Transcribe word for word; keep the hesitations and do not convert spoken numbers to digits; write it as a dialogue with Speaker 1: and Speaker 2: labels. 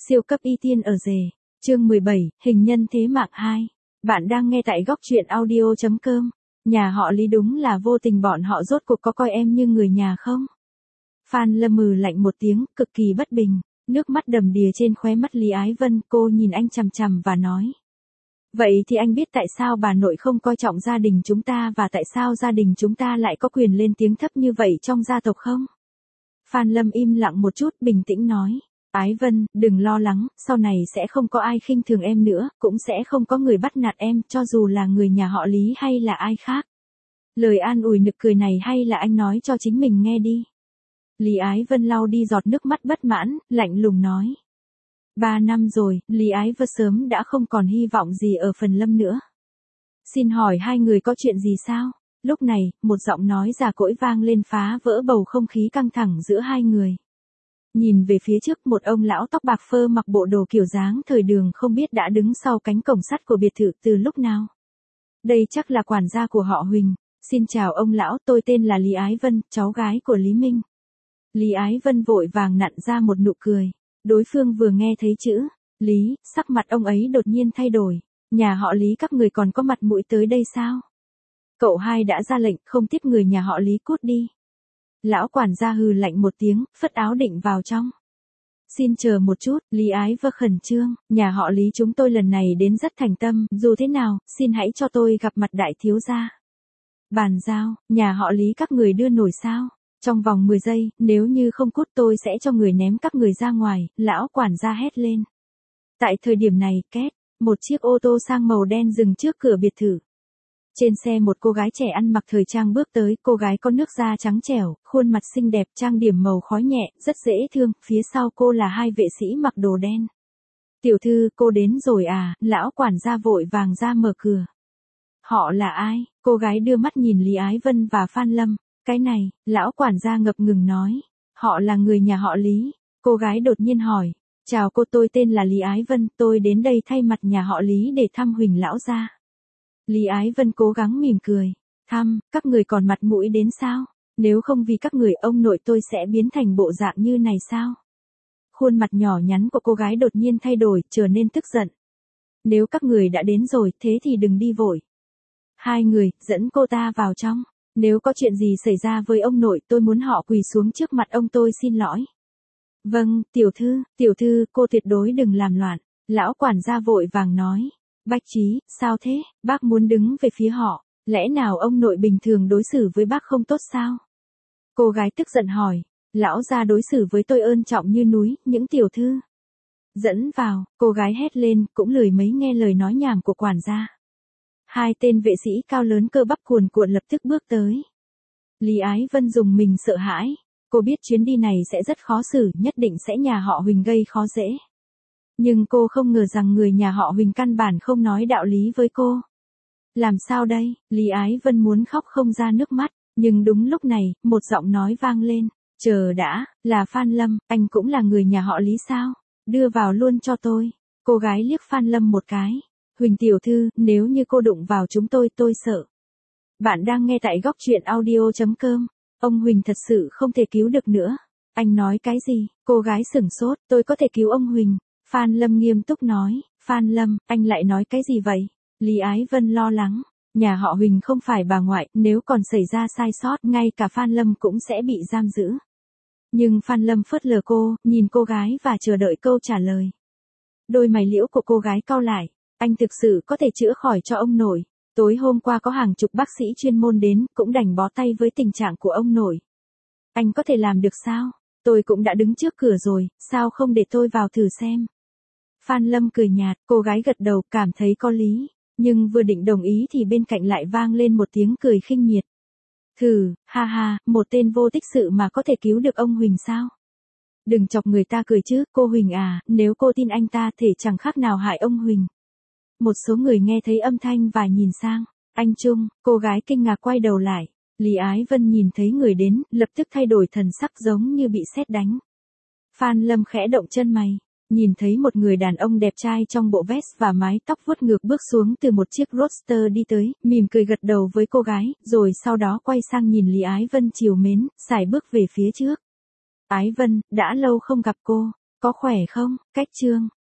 Speaker 1: Siêu cấp y tiên ở rể. Chương mười bảy, hình nhân thế mạng hai. Bạn đang nghe tại góc truyện audio chấm com. Nhà họ Lý đúng là vô tình, bọn họ rốt cuộc có coi em như người nhà không? Phan Lâm mừ lạnh một tiếng, cực kỳ bất bình, nước mắt đầm đìa trên khóe mắt Lý Ái Vân. Cô nhìn anh chằm chằm và nói: vậy thì anh biết tại sao bà nội không coi trọng gia đình chúng ta và tại sao gia đình chúng ta lại có quyền lên tiếng thấp như vậy trong gia tộc không? Phan Lâm im lặng một chút, bình tĩnh nói: Ái Vân, đừng lo lắng, sau này sẽ không có ai khinh thường em nữa, cũng sẽ không có người bắt nạt em, cho dù là người nhà họ Lý hay là ai khác. Lời an ủi nực cười này hay là anh nói cho chính mình nghe đi. Lý Ái Vân lau đi giọt nước mắt bất mãn, lạnh lùng nói: Ba năm rồi, Lý Ái Vân sớm đã không còn hy vọng gì ở phần Lâm nữa. Xin hỏi hai người có chuyện gì sao? Lúc này, một giọng nói già cỗi vang lên phá vỡ bầu không khí căng thẳng giữa hai người. Nhìn về phía trước, một ông lão tóc bạc phơ mặc bộ đồ kiểu dáng thời Đường không biết đã đứng sau cánh cổng sắt của biệt thự từ lúc nào. Đây chắc là quản gia của họ Huỳnh. Xin chào ông lão, tôi tên là Lý Ái Vân, cháu gái của Lý Minh. Lý Ái Vân vội vàng nặn ra một nụ cười. Đối phương vừa nghe thấy chữ Lý, sắc mặt ông ấy đột nhiên thay đổi. Nhà họ Lý các người còn có mặt mũi tới đây sao? Cậu hai đã ra lệnh không tiếp người nhà họ Lý, cút đi. Lão quản gia hừ lạnh một tiếng, phất áo định vào trong. Xin chờ một chút, Lý Ái Vân khẩn trương, nhà họ Lý chúng tôi lần này đến rất thành tâm, dù thế nào, xin hãy cho tôi gặp mặt đại thiếu gia. Bàn giao, nhà họ Lý các người đưa nổi sao? Trong vòng mười giây, nếu như không cút tôi sẽ cho người ném các người ra ngoài, lão quản gia hét lên. Tại thời điểm này, két, một chiếc ô tô sang màu đen dừng trước cửa biệt thự. Trên xe một cô gái trẻ ăn mặc thời trang bước tới, cô gái có nước da trắng trẻo, khuôn mặt xinh đẹp, trang điểm màu khói nhẹ, rất dễ thương, phía sau cô là hai vệ sĩ mặc đồ đen. Tiểu thư, cô đến rồi à? Lão quản gia vội vàng ra mở cửa. Họ là ai? Cô gái đưa mắt nhìn Lý Ái Vân và Phan Lâm. Cái này, lão quản gia ngập ngừng nói. Họ là người nhà họ Lý. Cô gái đột nhiên hỏi. Chào cô, tôi tên là Lý Ái Vân, tôi đến đây thay mặt nhà họ Lý để thăm Huỳnh lão gia. Lý Ái Vân cố gắng mỉm cười. Thăm, các người còn mặt mũi đến sao? Nếu không vì các người, ông nội tôi sẽ biến thành bộ dạng như này sao? Khuôn mặt nhỏ nhắn của cô gái đột nhiên thay đổi, trở nên tức giận. Nếu các người đã đến rồi, thế thì đừng đi vội. Hai người, dẫn cô ta vào trong. Nếu có chuyện gì xảy ra với ông nội, tôi muốn họ quỳ xuống trước mặt ông tôi xin lỗi. Vâng, tiểu thư, tiểu thư, cô tuyệt đối đừng làm loạn. Lão quản gia vội vàng nói. Bách Trí, sao thế? Bác muốn đứng về phía họ. Lẽ nào ông nội bình thường đối xử với bác không tốt sao? Cô gái tức giận hỏi. Lão gia đối xử với tôi ơn trọng như núi, những tiểu thư. Dẫn vào, cô gái hét lên, cũng lười mấy nghe lời nói nhảm của quản gia. Hai tên vệ sĩ cao lớn cơ bắp cuồn cuộn lập tức bước tới. Lý Ái Vân dùng mình sợ hãi. Cô biết chuyến đi này sẽ rất khó xử, nhất định sẽ nhà họ Huỳnh gây khó dễ. Nhưng cô không ngờ rằng người nhà họ Huỳnh căn bản không nói đạo lý với cô. Làm sao đây? Lý Ái Vân muốn khóc không ra nước mắt, nhưng đúng lúc này, một giọng nói vang lên. Chờ đã, là Phan Lâm, anh cũng là người nhà họ Lý sao? Đưa vào luôn cho tôi. Cô gái liếc Phan Lâm một cái. Huỳnh tiểu thư, nếu như cô đụng vào chúng tôi, tôi sợ. Bạn đang nghe tại góc truyện audio chấm com. Ông Huỳnh thật sự không thể cứu được nữa. Anh nói cái gì? Cô gái sửng sốt, tôi có thể cứu ông Huỳnh. Phan Lâm nghiêm túc nói. Phan Lâm, anh lại nói cái gì vậy? Lý Ái Vân lo lắng. Nhà họ Huỳnh không phải bà ngoại, nếu còn xảy ra sai sót, ngay cả Phan Lâm cũng sẽ bị giam giữ. Nhưng Phan Lâm phớt lờ cô, nhìn cô gái và chờ đợi câu trả lời. Đôi mày liễu của cô gái cau lại. Anh thực sự có thể chữa khỏi cho ông nội. Tối hôm qua có hàng chục bác sĩ chuyên môn đến, cũng đành bó tay với tình trạng của ông nội. Anh có thể làm được sao? Tôi cũng đã đứng trước cửa rồi, sao không để tôi vào thử xem? Phan Lâm cười nhạt, cô gái gật đầu, cảm thấy có lý. Nhưng vừa định đồng ý thì bên cạnh lại vang lên một tiếng cười khinh miệt. Thử, ha ha, một tên vô tích sự mà có thể cứu được ông Huỳnh sao? Đừng chọc người ta cười chứ, cô Huỳnh à, nếu cô tin anh ta thể chẳng khác nào hại ông Huỳnh. Một số người nghe thấy âm thanh và nhìn sang. Anh Trung, cô gái kinh ngạc quay đầu lại. Lý Ái Vân nhìn thấy người đến, lập tức thay đổi thần sắc giống như bị sét đánh. Phan Lâm khẽ động chân mày. Nhìn thấy một người đàn ông đẹp trai trong bộ vest và mái tóc vuốt ngược bước xuống từ một chiếc roadster đi tới, mỉm cười gật đầu với cô gái, rồi sau đó quay sang nhìn Lý Ái Vân trìu mến, sải bước về phía trước. Ái Vân, đã lâu không gặp cô. Có khỏe không, Cách Trương?